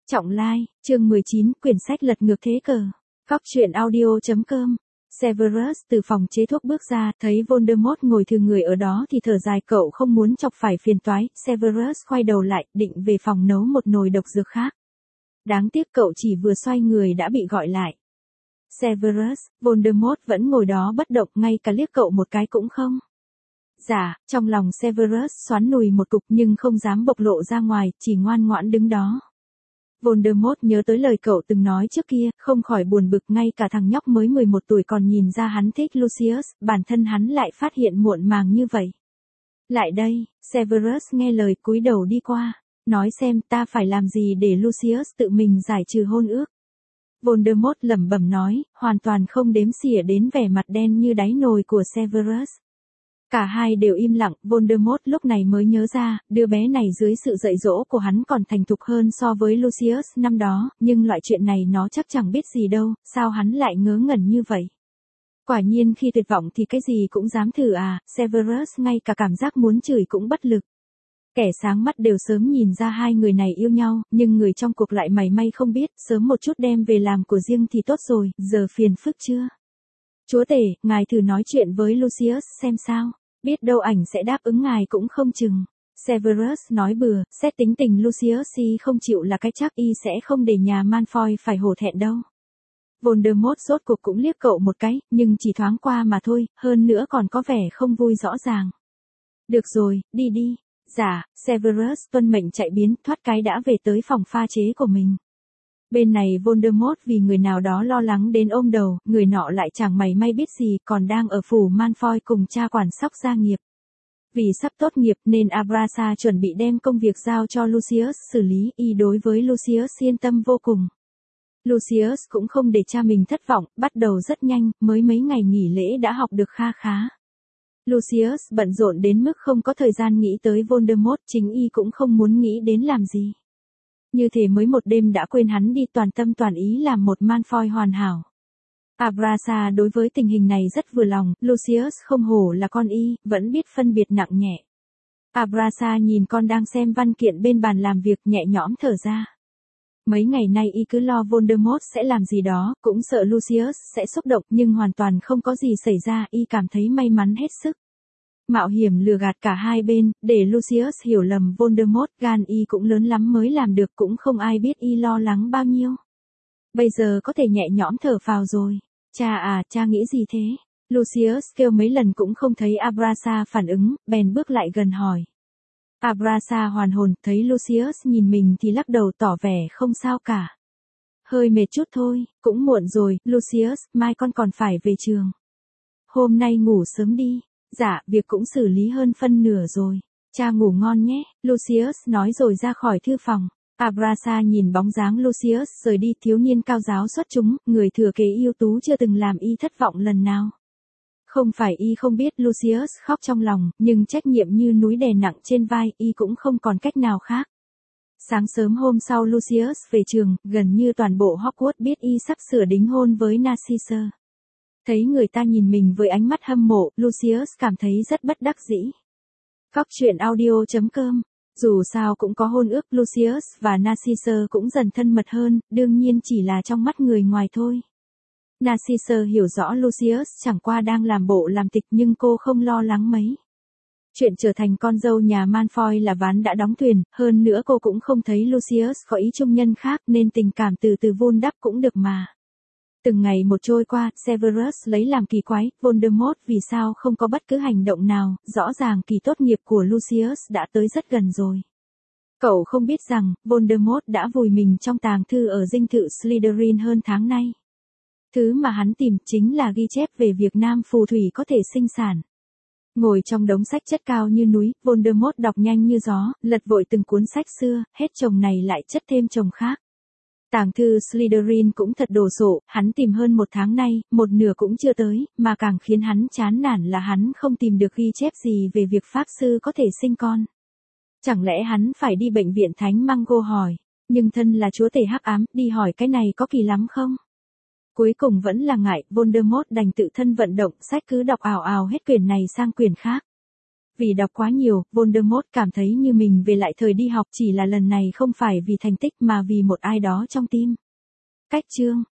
Trọng Lai, chương 19, quyển sách lật ngược thế cờ. Góc truyện audio.com. Severus từ phòng chế thuốc bước ra, thấy Voldemort ngồi thư người ở đó thì thở dài, cậu không muốn chọc phải phiền toái. Severus quay đầu lại, định về phòng nấu một nồi độc dược khác. Đáng tiếc cậu chỉ vừa xoay người đã bị gọi lại. Severus, Voldemort vẫn ngồi đó bất động, ngay cả liếc cậu một cái cũng không. Dạ, trong lòng Severus xoắn nùi một cục nhưng không dám bộc lộ ra ngoài, chỉ ngoan ngoãn đứng đó. Voldemort nhớ tới lời cậu từng nói trước kia, không khỏi buồn bực, ngay cả thằng nhóc mới 11 tuổi còn nhìn ra hắn thích Lucius, bản thân hắn lại phát hiện muộn màng như vậy. Lại đây, Severus nghe lời cúi đầu đi qua, nói xem ta phải làm gì để Lucius tự mình giải trừ hôn ước. Voldemort lẩm bẩm nói, hoàn toàn không đếm xỉa đến vẻ mặt đen như đáy nồi của Severus. Cả hai đều im lặng, Voldemort lúc này mới nhớ ra, đứa bé này dưới sự dạy dỗ của hắn còn thành thục hơn so với Lucius năm đó, nhưng loại chuyện này nó chắc chẳng biết gì đâu, sao hắn lại ngớ ngẩn như vậy. Quả nhiên khi tuyệt vọng thì cái gì cũng dám thử à, Severus ngay cả cảm giác muốn chửi cũng bất lực. Kẻ sáng mắt đều sớm nhìn ra hai người này yêu nhau, nhưng người trong cuộc lại mảy may không biết, sớm một chút đem về làm của riêng thì tốt rồi, giờ phiền phức chưa? Chúa tể, ngài thử nói chuyện với Lucius xem sao, biết đâu ảnh sẽ đáp ứng ngài cũng không chừng. Severus nói bừa, xét tính tình Lucius y không chịu là cái chắc, y sẽ không để nhà Malfoy phải hổ thẹn đâu. Voldemort rốt cuộc cũng liếc cậu một cái, nhưng chỉ thoáng qua mà thôi, hơn nữa còn có vẻ không vui rõ ràng. Được rồi, đi đi. Dạ, Severus tuân mệnh chạy biến, thoát cái đã về tới phòng pha chế của mình. Bên này Voldemort vì người nào đó lo lắng đến ôm đầu, người nọ lại chẳng mảy may biết gì, còn đang ở phủ Malfoy cùng cha quản sóc gia nghiệp. Vì sắp tốt nghiệp nên Abrasa chuẩn bị đem công việc giao cho Lucius xử lý, y đối với Lucius yên tâm vô cùng. Lucius cũng không để cha mình thất vọng, bắt đầu rất nhanh, mới mấy ngày nghỉ lễ đã học được kha khá. Lucius bận rộn đến mức không có thời gian nghĩ tới Voldemort, chính y cũng không muốn nghĩ đến làm gì. Như thế mới một đêm đã quên hắn đi, toàn tâm toàn ý làm một Malfoy hoàn hảo. Abrasa đối với tình hình này rất vừa lòng, Lucius không hổ là con y, vẫn biết phân biệt nặng nhẹ. Abrasa nhìn con đang xem văn kiện bên bàn làm việc, nhẹ nhõm thở ra. Mấy ngày nay y cứ lo Voldemort sẽ làm gì đó, cũng sợ Lucius sẽ xúc động, nhưng hoàn toàn không có gì xảy ra, y cảm thấy may mắn hết sức. Mạo hiểm lừa gạt cả hai bên, để Lucius hiểu lầm Voldemort, gan y cũng lớn lắm mới làm được, cũng không ai biết y lo lắng bao nhiêu. Bây giờ có thể nhẹ nhõm thở phào rồi. Cha à, cha nghĩ gì thế? Lucius kêu mấy lần cũng không thấy Abrasa phản ứng, bèn bước lại gần hỏi. Abrasa hoàn hồn, thấy Lucius nhìn mình thì lắc đầu tỏ vẻ không sao cả. Hơi mệt chút thôi, cũng muộn rồi, Lucius, mai con còn phải về trường. Hôm nay ngủ sớm đi. Dạ, việc cũng xử lý hơn phân nửa rồi. Cha ngủ ngon nhé, Lucius nói rồi ra khỏi thư phòng. Abrasa nhìn bóng dáng Lucius rời đi, thiếu niên cao giáo xuất chúng, người thừa kế ưu tú chưa từng làm y thất vọng lần nào. Không phải y không biết Lucius khóc trong lòng, nhưng trách nhiệm như núi đè nặng trên vai, y cũng không còn cách nào khác. Sáng sớm hôm sau Lucius về trường, gần như toàn bộ Hogwarts biết y sắp sửa đính hôn với Narcissa. Thấy người ta nhìn mình với ánh mắt hâm mộ, Lucius cảm thấy rất bất đắc dĩ. Góc truyện audio.com. Dù sao cũng có hôn ước, Lucius và Narcissa cũng dần thân mật hơn, đương nhiên chỉ là trong mắt người ngoài thôi. Narcissa hiểu rõ Lucius chẳng qua đang làm bộ làm tịch, nhưng cô không lo lắng mấy. Chuyện trở thành con dâu nhà Malfoy là ván đã đóng thuyền, hơn nữa cô cũng không thấy Lucius có ý chung nhân khác, nên tình cảm từ từ vun đắp cũng được mà. Từng ngày một trôi qua, Severus lấy làm kỳ quái, Voldemort vì sao không có bất cứ hành động nào, rõ ràng kỳ tốt nghiệp của Lucius đã tới rất gần rồi. Cậu không biết rằng, Voldemort đã vùi mình trong tàng thư ở dinh thự Slytherin hơn tháng nay. Thứ mà hắn tìm chính là ghi chép về việc nam phù thủy có thể sinh sản. Ngồi trong đống sách chất cao như núi, Voldemort đọc nhanh như gió, lật vội từng cuốn sách xưa, hết chồng này lại chất thêm chồng khác. Tàng thư Slytherin cũng thật đồ sộ, hắn tìm hơn một tháng nay, một nửa cũng chưa tới, mà càng khiến hắn chán nản là hắn không tìm được ghi chép gì về việc pháp sư có thể sinh con. Chẳng lẽ hắn phải đi bệnh viện Thánh Mango hỏi, nhưng thân là chúa tể hắc ám, đi hỏi cái này có kỳ lắm không? Cuối cùng vẫn là ngại, Voldemort đành tự thân vận động, sách cứ đọc ào ào hết quyển này sang quyển khác. Vì đọc quá nhiều, Voldemort cảm thấy như mình về lại thời đi học, chỉ là lần này không phải vì thành tích mà vì một ai đó trong tim. Cách chương